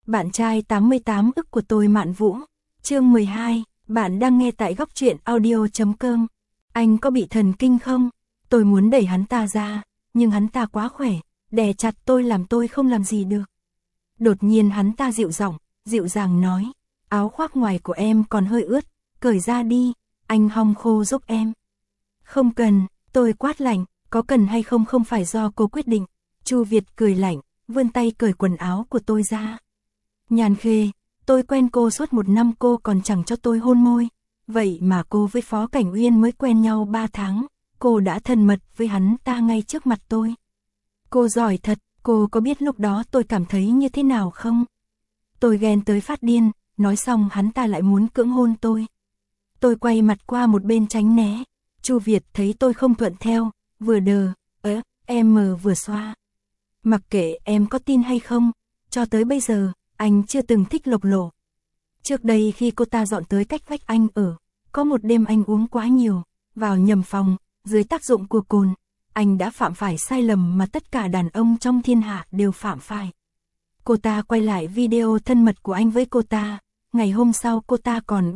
Bạn trai 88 ức của tôi Mạn Vũ. Chương 12, bạn đang nghe tại góc truyện audio.com. Anh có bị thần kinh không? Tôi muốn đẩy hắn ta ra, nhưng hắn ta quá khỏe, đè chặt tôi làm tôi không làm gì được. Đột nhiên hắn ta dịu dàng nói, áo khoác ngoài của em còn hơi ướt, cởi ra đi, anh hong khô giúp em. Không cần, tôi quát lạnh, có cần hay không không phải do cô quyết định. Chu Việt cười lạnh, vươn tay cởi quần áo của tôi ra. Nhàn Khê, tôi quen cô suốt 1 năm cô còn chẳng cho tôi hôn môi. Vậy mà cô với Phó Cảnh Uyên mới quen nhau 3 tháng, cô đã thân mật với hắn ta ngay trước mặt tôi. Cô giỏi thật, cô có biết lúc đó tôi cảm thấy như thế nào không? Tôi ghen tới phát điên, nói xong hắn ta lại muốn cưỡng hôn tôi. Tôi quay mặt qua một bên tránh né. Chu Việt thấy tôi không thuận theo, vừa đờ, em vừa xoa. Mặc kệ em có tin hay không, cho tới bây giờ, anh chưa từng thích Lộc Lộ. Trước đây khi cô ta dọn tới cách vách anh ở, có một đêm anh uống quá nhiều, vào nhầm phòng, dưới tác dụng của cồn, anh đã phạm phải sai lầm mà tất cả đàn ông trong thiên hạ đều phạm phải. Cô ta quay lại video thân mật của anh với cô ta, ngày hôm sau cô ta còn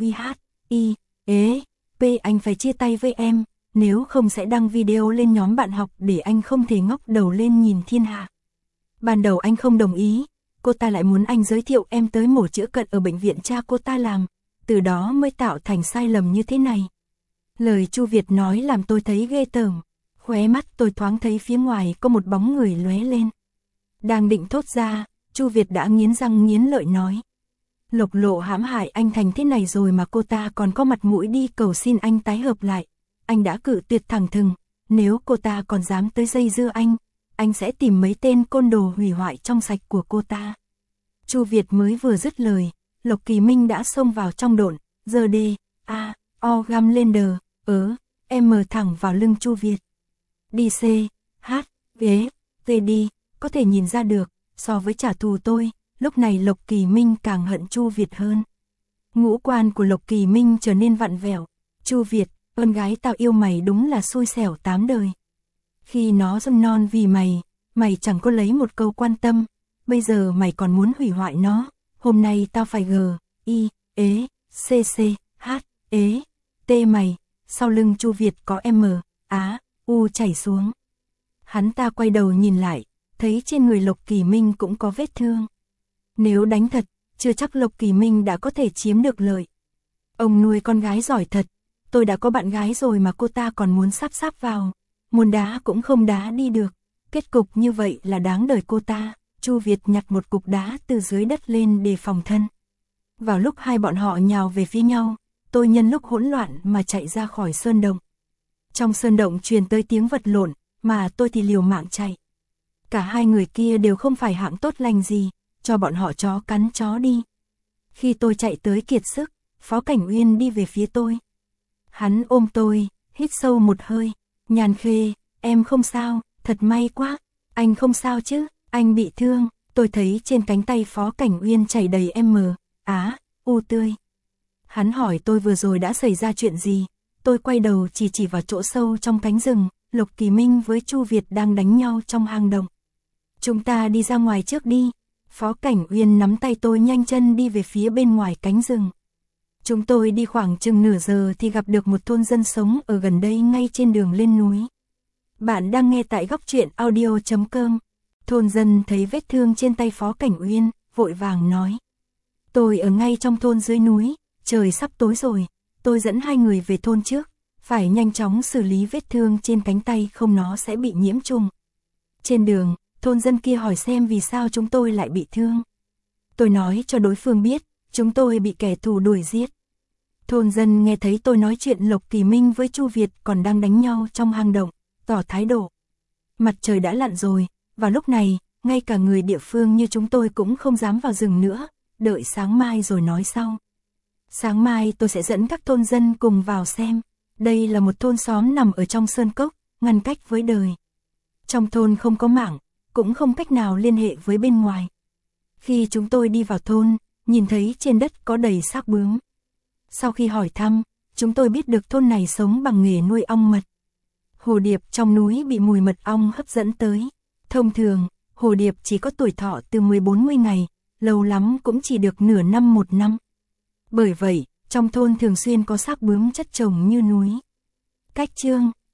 anh phải chia tay với em, nếu không sẽ đăng video lên nhóm bạn học để anh không thể ngóc đầu lên nhìn thiên hạ. Ban đầu anh không đồng ý, cô ta lại muốn anh giới thiệu em tới mổ chữa cận ở bệnh viện cha cô ta làm, từ đó mới tạo thành sai lầm như thế này. Lời Chu Việt nói làm tôi thấy ghê tởm, khóe mắt tôi thoáng thấy phía ngoài có một bóng người lóe lên. Đang định thốt ra, Chu Việt đã nghiến răng nghiến lợi nói. Lộc Lộ hãm hại anh thành thế này rồi mà cô ta còn có mặt mũi đi cầu xin anh tái hợp lại. Anh đã cự tuyệt thẳng thừng, nếu cô ta còn dám tới dây dưa anh sẽ tìm mấy tên côn đồ hủy hoại trong sạch của cô ta. Chu Việt mới vừa dứt lời, Lộc Kỳ Minh đã xông vào trong độn, giơ găm lên thẳng vào lưng Chu Việt. Đi đi, có thể nhìn ra được, so với trả thù tôi, lúc này Lộc Kỳ Minh càng hận Chu Việt hơn. Ngũ quan của Lộc Kỳ Minh trở nên vặn vẹo. Chu Việt, con gái tao yêu mày đúng là xui xẻo 8 đời. Khi nó dâng non vì mày chẳng có lấy một câu quan tâm, bây giờ mày còn muốn hủy hoại nó, hôm nay tao phải mày. Sau lưng Chu Việt có chảy xuống. Hắn ta quay đầu nhìn lại, thấy trên người Lộc Kỳ Minh cũng có vết thương. Nếu đánh thật, chưa chắc Lộc Kỳ Minh đã có thể chiếm được lợi. Ông nuôi con gái giỏi thật, tôi đã có bạn gái rồi mà cô ta còn muốn sáp vào, muốn đá cũng không đá đi được, kết cục như vậy là đáng đời cô ta. Chu Việt nhặt một cục đá từ dưới đất lên để phòng thân. Vào lúc hai bọn họ nhào về phía nhau, tôi nhân lúc hỗn loạn mà chạy ra khỏi sơn động. Trong sơn động truyền tới tiếng vật lộn, mà tôi thì liều mạng chạy. Cả hai người kia đều không phải hạng tốt lành gì, cho bọn họ chó cắn chó đi. Khi tôi chạy tới kiệt sức, Phó Cảnh Uyên đi về phía tôi. Hắn ôm tôi, hít sâu một hơi. Nhàn Khê, em không sao, thật may quá. Anh không sao chứ, anh bị thương. Tôi thấy trên cánh tay Phó Cảnh Uyên chảy đầy tươi. Hắn hỏi tôi vừa rồi đã xảy ra chuyện gì. Tôi quay đầu chỉ vào chỗ sâu trong cánh rừng, Lộc Kỳ Minh với Chu Việt đang đánh nhau trong hang động. Chúng ta đi ra ngoài trước đi. Phó Cảnh Uyên nắm tay tôi nhanh chân đi về phía bên ngoài cánh rừng. Chúng tôi đi khoảng chừng nửa giờ thì gặp được một thôn dân sống ở gần đây ngay trên đường lên núi. Bạn đang nghe tại góc truyện audio.com. Thôn dân thấy vết thương trên tay Phó Cảnh Uyên, vội vàng nói. Tôi ở ngay trong thôn dưới núi, trời sắp tối rồi, tôi dẫn hai người về thôn trước, phải nhanh chóng xử lý vết thương trên cánh tay không nó sẽ bị nhiễm trùng. Trên đường, thôn dân kia hỏi xem vì sao chúng tôi lại bị thương. Tôi nói cho đối phương biết, chúng tôi bị kẻ thù đuổi giết. Thôn dân nghe thấy tôi nói chuyện Lộc Kỳ Minh với Chu Việt còn đang đánh nhau trong hang động, tỏ thái độ. Mặt trời đã lặn rồi, vào lúc này, ngay cả người địa phương như chúng tôi cũng không dám vào rừng nữa, đợi sáng mai rồi nói sau. Sáng mai tôi sẽ dẫn các thôn dân cùng vào xem. Đây là một thôn xóm nằm ở trong sơn cốc, ngăn cách với đời. Trong thôn không có mạng, cũng không cách nào liên hệ với bên ngoài. Khi chúng tôi đi vào thôn, nhìn thấy trên đất có đầy xác bướm. Sau khi hỏi thăm, chúng tôi biết được thôn này sống bằng nghề nuôi ong mật. Hồ điệp trong núi bị mùi mật ong hấp dẫn tới. Thông thường, hồ điệp chỉ có tuổi thọ từ 14-10 ngày, lâu lắm cũng chỉ được nửa năm một năm. Bởi vậy, trong thôn thường xuyên có xác bướm chất chồng như núi. Cách chương